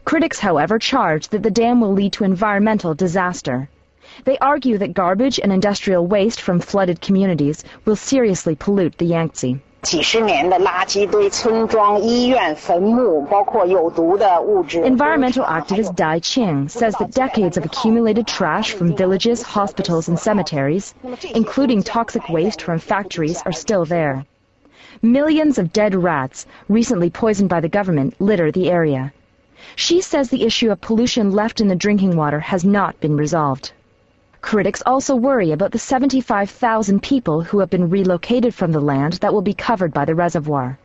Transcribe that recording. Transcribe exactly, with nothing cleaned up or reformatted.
Critics, however, charge that the dam will lead to environmental disaster. They argue that garbage and industrial waste from flooded communities will seriously pollute the Yangtze. Environmental activist Dai Qing says that decades of accumulated trash from villages, hospitals, and cemeteries, including toxic waste from factories, are still there. Millions of dead rats, recently poisoned by the government, litter the area. She says the issue of pollution left in the drinking water has not been resolved. Critics also worry about the seventy-five thousand people who have been relocated from the land that will be covered by the reservoir.